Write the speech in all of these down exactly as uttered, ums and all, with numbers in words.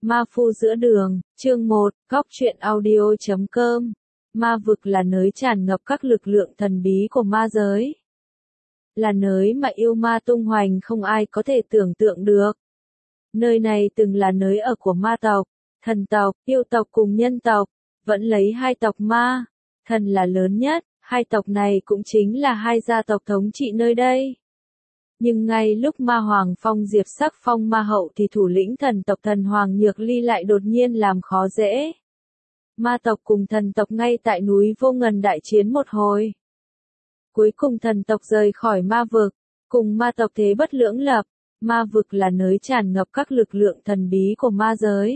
Ma phu giữa đường, chương một, góc truyện audio chấm com. Ma vực là nơi tràn ngập các lực lượng thần bí của ma giới. Là nơi mà yêu ma tung hoành không ai có thể tưởng tượng được. Nơi này từng là nơi ở của ma tộc, thần tộc, yêu tộc cùng nhân tộc, vẫn lấy hai tộc ma, thần là lớn nhất, hai tộc này cũng chính là hai gia tộc thống trị nơi đây. Nhưng ngay lúc ma hoàng phong diệp sắc phong ma hậu thì thủ lĩnh thần tộc thần hoàng Nhược Ly lại đột nhiên làm khó dễ. Ma tộc cùng thần tộc ngay tại núi Vô Ngần đại chiến một hồi. Cuối cùng thần tộc rời khỏi ma vực, cùng ma tộc thế bất lưỡng lập, ma vực là nơi tràn ngập các lực lượng thần bí của ma giới.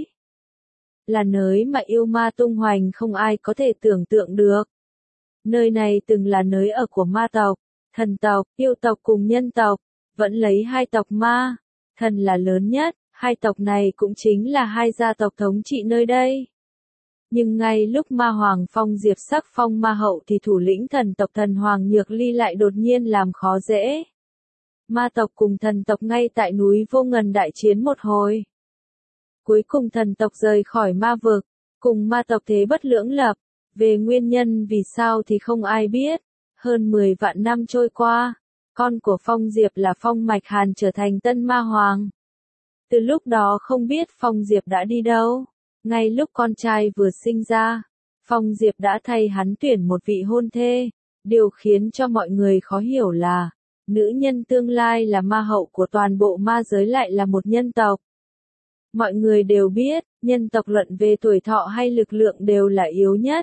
Là nơi mà yêu ma tung hoành không ai có thể tưởng tượng được. Nơi này từng là nơi ở của ma tộc, thần tộc, yêu tộc cùng nhân tộc, vẫn lấy hai tộc ma, thần là lớn nhất, hai tộc này cũng chính là hai gia tộc thống trị nơi đây. Nhưng ngay lúc ma hoàng phong diệp sắc phong ma hậu thì thủ lĩnh thần tộc thần hoàng Nhược Ly lại đột nhiên làm khó dễ. Ma tộc cùng thần tộc ngay tại núi Vô Ngần đại chiến một hồi. Cuối cùng thần tộc rời khỏi ma vực, cùng ma tộc thế bất lưỡng lập. Về nguyên nhân vì sao thì không ai biết. Hơn mười vạn năm trôi qua, con của Phong Diệp là Phong Mạch Hàn trở thành tân ma hoàng. Từ lúc đó không biết Phong Diệp đã đi đâu. Ngay lúc con trai vừa sinh ra, Phong Diệp đã thay hắn tuyển một vị hôn thê. Điều khiến cho mọi người khó hiểu là, nữ nhân tương lai là ma hậu của toàn bộ ma giới lại là một nhân tộc. Mọi người đều biết, nhân tộc luận về tuổi thọ hay lực lượng đều là yếu nhất.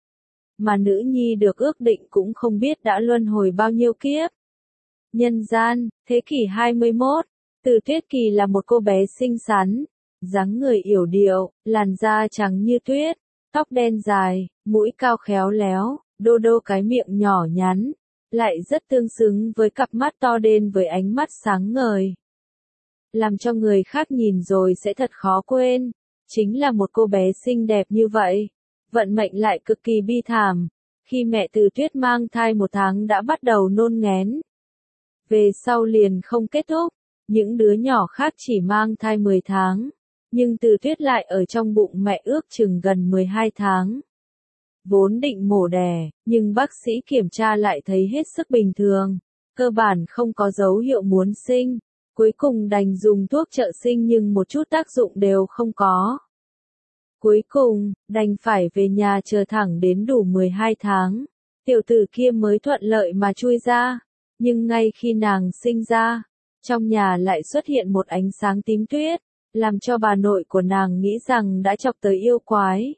Mà nữ nhi được ước định cũng không biết đã luân hồi bao nhiêu kiếp. Nhân gian, thế kỷ hai mươi mốt, Từ Tuyết Kỳ là một cô bé xinh xắn, dáng người yểu điệu, làn da trắng như tuyết, tóc đen dài, mũi cao khéo léo, đô đô cái miệng nhỏ nhắn, lại rất tương xứng với cặp mắt to đen với ánh mắt sáng ngời. Làm cho người khác nhìn rồi sẽ thật khó quên, chính là một cô bé xinh đẹp như vậy. Vận mệnh lại cực kỳ bi thảm, khi mẹ Từ Tuyết mang thai một tháng đã bắt đầu nôn nghén. Về sau liền không kết thúc, những đứa nhỏ khác chỉ mang thai mười tháng, nhưng Từ Tuyết lại ở trong bụng mẹ ước chừng gần mười hai tháng. Vốn định mổ đẻ, nhưng bác sĩ kiểm tra lại thấy hết sức bình thường, cơ bản không có dấu hiệu muốn sinh, cuối cùng đành dùng thuốc trợ sinh nhưng một chút tác dụng đều không có. Cuối cùng, đành phải về nhà chờ thẳng đến đủ mười hai tháng, tiểu tử kia mới thuận lợi mà chui ra, nhưng ngay khi nàng sinh ra, trong nhà lại xuất hiện một ánh sáng tím tuyết, làm cho bà nội của nàng nghĩ rằng đã chọc tới yêu quái.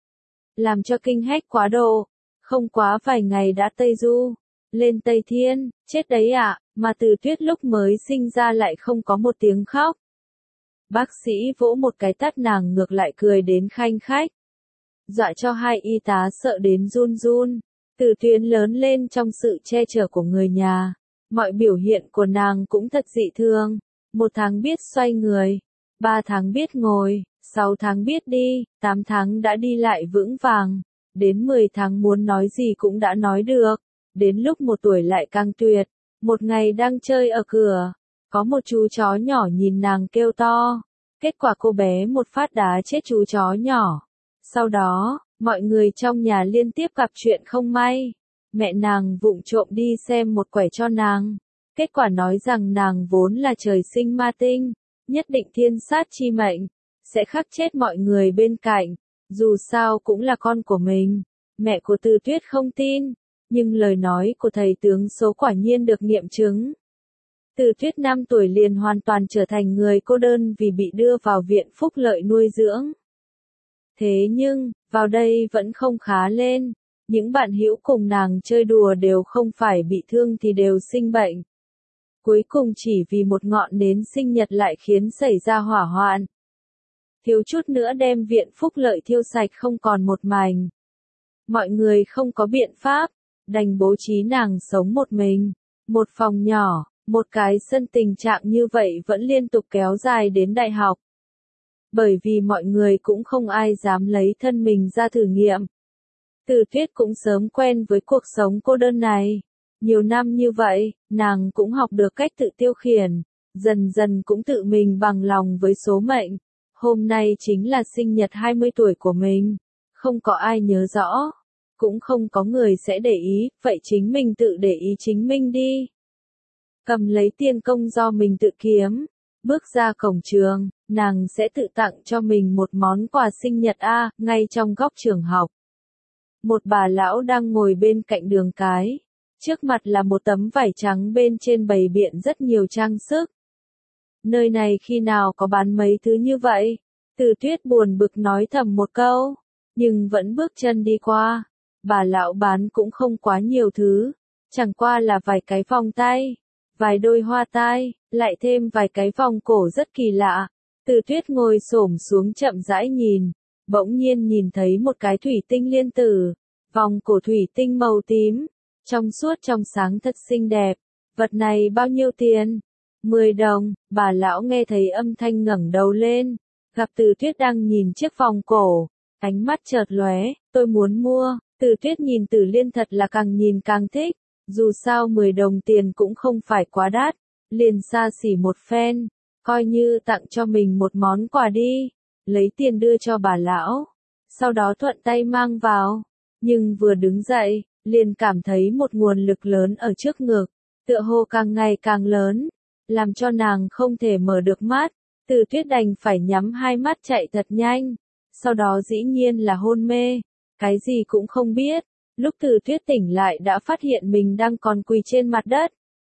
Làm cho kinh hách quá độ, không quá vài ngày đã Tây Du, lên Tây Thiên, chết đấy ạ, mà Từ Tuyết lúc mới sinh ra lại không có một tiếng khóc. Bác sĩ vỗ một cái tát nàng ngược lại cười đến khanh khách. Dọa cho hai y tá sợ đến run run. Từ Tuyết lớn lên trong sự che chở của người nhà. Mọi biểu hiện của nàng cũng thật dị thường. Một tháng biết xoay người. Ba tháng biết ngồi. Sáu tháng biết đi. Tám tháng đã đi lại vững vàng. Đến mười tháng muốn nói gì cũng đã nói được. Đến lúc một tuổi lại càng tuyệt. Một ngày đang chơi ở cửa. Có một chú chó nhỏ nhìn nàng kêu to. Kết quả cô bé một phát đá chết chú chó nhỏ. Sau đó, mọi người trong nhà liên tiếp gặp chuyện không may. Mẹ nàng vụng trộm đi xem một quẻ cho nàng. Kết quả nói rằng nàng vốn là trời sinh ma tinh. Nhất định thiên sát chi mệnh. Sẽ khắc chết mọi người bên cạnh. Dù sao cũng là con của mình. Mẹ của Từ Tuyết không tin. Nhưng lời nói của thầy tướng số quả nhiên được nghiệm chứng. Từ Tuyết năm tuổi liền hoàn toàn trở thành người cô đơn vì bị đưa vào viện phúc lợi nuôi dưỡng. Thế nhưng, vào đây vẫn không khá lên. Những bạn hữu cùng nàng chơi đùa đều không phải bị thương thì đều sinh bệnh. Cuối cùng chỉ vì một ngọn nến sinh nhật lại khiến xảy ra hỏa hoạn. Thiếu chút nữa đem viện phúc lợi thiêu sạch không còn một mảnh. Mọi người không có biện pháp, đành bố trí nàng sống một mình. Một phòng nhỏ. Một cái sân tình trạng như vậy vẫn liên tục kéo dài đến đại học. Bởi vì mọi người cũng không ai dám lấy thân mình ra thử nghiệm. Từ Tuyết cũng sớm quen với cuộc sống cô đơn này. Nhiều năm như vậy, nàng cũng học được cách tự tiêu khiển, dần dần cũng tự mình bằng lòng với số mệnh. Hôm nay chính là sinh nhật hai mươi tuổi của mình. Không có ai nhớ rõ. Cũng không có người sẽ để ý, vậy chính mình tự để ý chính mình đi. Cầm lấy tiền công do mình tự kiếm. Bước ra cổng trường, nàng sẽ tự tặng cho mình một món quà sinh nhật A, ngay trong góc trường học. Một bà lão đang ngồi bên cạnh đường cái. Trước mặt là một tấm vải trắng bên trên bày biện rất nhiều trang sức. Nơi này khi nào có bán mấy thứ như vậy? Từ Tuyết buồn bực nói thầm một câu, nhưng vẫn bước chân đi qua. Bà lão bán cũng không quá nhiều thứ, chẳng qua là vài cái vòng tay, vài đôi hoa tai, lại thêm vài cái vòng cổ rất kỳ lạ. Từ Tuyết ngồi xổm xuống chậm rãi nhìn, bỗng nhiên nhìn thấy một cái thủy tinh liên tử, vòng cổ thủy tinh màu tím, trong suốt trong sáng thật xinh đẹp. Vật này bao nhiêu tiền? mười đồng, bà lão nghe thấy âm thanh ngẩng đầu lên, gặp Từ Tuyết đang nhìn chiếc vòng cổ, ánh mắt chợt lóe, tôi muốn mua. Từ Tuyết nhìn Tử Liên thật là càng nhìn càng thích, dù sao mười đồng tiền cũng không phải quá đắt, liền xa xỉ một phen, coi như tặng cho mình một món quà đi, lấy tiền đưa cho bà lão, sau đó thuận tay mang vào, nhưng vừa đứng dậy, liền cảm thấy một nguồn lực lớn ở trước ngực, tựa hồ càng ngày càng lớn, làm cho nàng không thể mở được mắt, Từ Tuyết đành phải nhắm hai mắt chạy thật nhanh, sau đó dĩ nhiên là hôn mê. Cái gì cũng không biết, lúc Từ Tuyết tỉnh lại đã phát hiện mình đang còn quỳ trên mặt đất.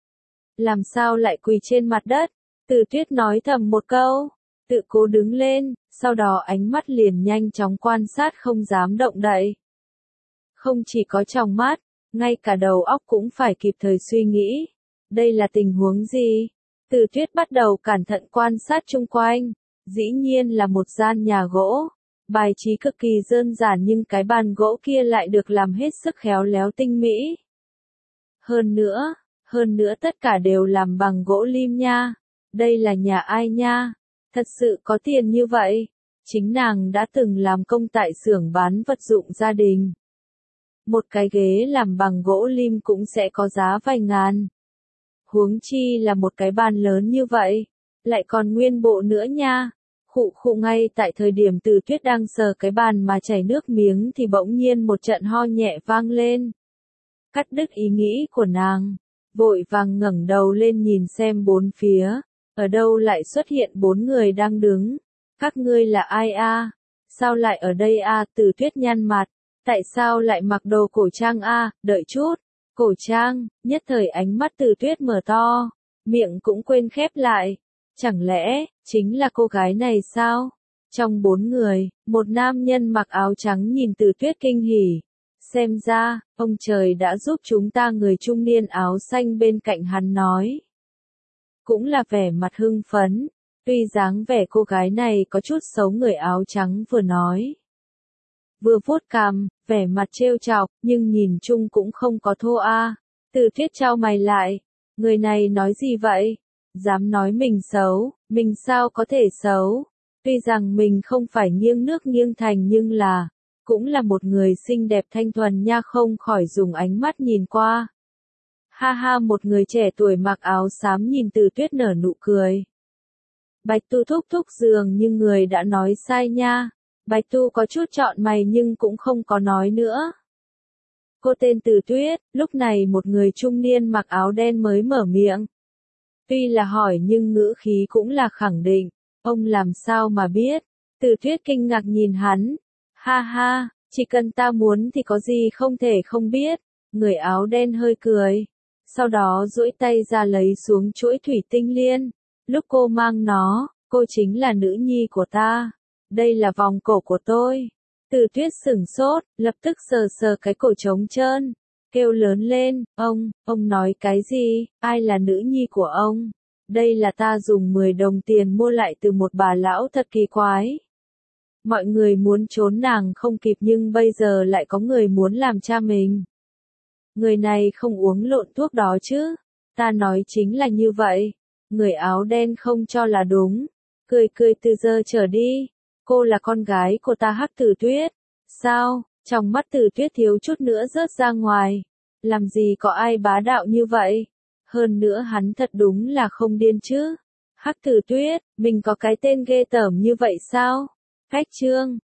Làm sao lại quỳ trên mặt đất? Từ Tuyết nói thầm một câu, tự cố đứng lên, sau đó ánh mắt liền nhanh chóng quan sát không dám động đậy. Không chỉ có trong mắt, ngay cả đầu óc cũng phải kịp thời suy nghĩ. Đây là tình huống gì? Từ Tuyết bắt đầu cẩn thận quan sát chung quanh, dĩ nhiên là một gian nhà gỗ. Bài trí cực kỳ đơn giản nhưng cái bàn gỗ kia lại được làm hết sức khéo léo tinh mỹ. Hơn nữa, hơn nữa tất cả đều làm bằng gỗ lim nha. Đây là nhà ai nha? Thật sự có tiền như vậy? Chính nàng đã từng làm công tại xưởng bán vật dụng gia đình. Một cái ghế làm bằng gỗ lim cũng sẽ có giá vài ngàn. Huống chi là một cái bàn lớn như vậy, lại còn nguyên bộ nữa nha. Khụ khụ ngay tại thời điểm Từ Tuyết đang sờ cái bàn mà chảy nước miếng thì bỗng nhiên một trận ho nhẹ vang lên. Cắt đứt ý nghĩ của nàng, vội vàng ngẩng đầu lên nhìn xem bốn phía, ở đâu lại xuất hiện bốn người đang đứng. Các ngươi là ai a? Sao lại ở đây a? Từ Tuyết nhăn mặt, tại sao lại mặc đồ cổ trang a? Đợi chút, cổ trang, nhất thời ánh mắt Từ Tuyết mở to, miệng cũng quên khép lại. Chẳng lẽ, chính là cô gái này sao? Trong bốn người, một nam nhân mặc áo trắng nhìn Từ Tuyết kinh hỉ. Xem ra, ông trời đã giúp chúng ta. Người trung niên áo xanh bên cạnh hắn nói. Cũng là vẻ mặt hưng phấn, tuy dáng vẻ cô gái này có chút xấu. Người áo trắng vừa nói, vừa vuốt cằm, vẻ mặt trêu chọc, nhưng nhìn chung cũng không có thô a. Từ Tuyết chau mày lại, người này nói gì vậy? Dám nói mình xấu, mình sao có thể xấu? Tuy rằng mình không phải nghiêng nước nghiêng thành nhưng là, cũng là một người xinh đẹp thanh thuần nha. Không khỏi dùng ánh mắt nhìn qua. Ha ha, một người trẻ tuổi mặc áo xám nhìn Từ Tuyết nở nụ cười. Bạch Tu thúc thúc dường như người đã nói sai nha. Bạch Tu có chút trọn mày nhưng cũng không có nói nữa. Cô tên Từ Tuyết, lúc này một người trung niên mặc áo đen mới mở miệng. Tuy là hỏi nhưng ngữ khí cũng là khẳng định, ông làm sao mà biết? Từ Tuyết kinh ngạc nhìn hắn. Ha ha, chỉ cần ta muốn thì có gì không thể không biết. Người áo đen hơi cười, sau đó duỗi tay ra lấy xuống chuỗi thủy tinh liên. Lúc cô mang nó, cô chính là nữ nhi của ta. Đây là vòng cổ của tôi. Từ Tuyết sửng sốt, lập tức sờ sờ cái cổ trống trơn. Kêu lớn lên, ông, ông nói cái gì, ai là nữ nhi của ông? Đây là ta dùng mười đồng tiền mua lại từ một bà lão thật kỳ quái. Mọi người muốn trốn nàng không kịp nhưng bây giờ lại có người muốn làm cha mình. Người này không uống lộn thuốc đó chứ, ta nói chính là như vậy. Người áo đen không cho là đúng, cười cười từ giờ trở đi. Cô là con gái của ta Hắc Tử Tuyết. Sao? Trong mắt Từ Tuyết thiếu chút nữa rớt ra ngoài. Làm gì có ai bá đạo như vậy? Hơn nữa hắn thật đúng là không điên chứ. Khắc Tử Tuyết, mình có cái tên ghê tởm như vậy sao? Cách chương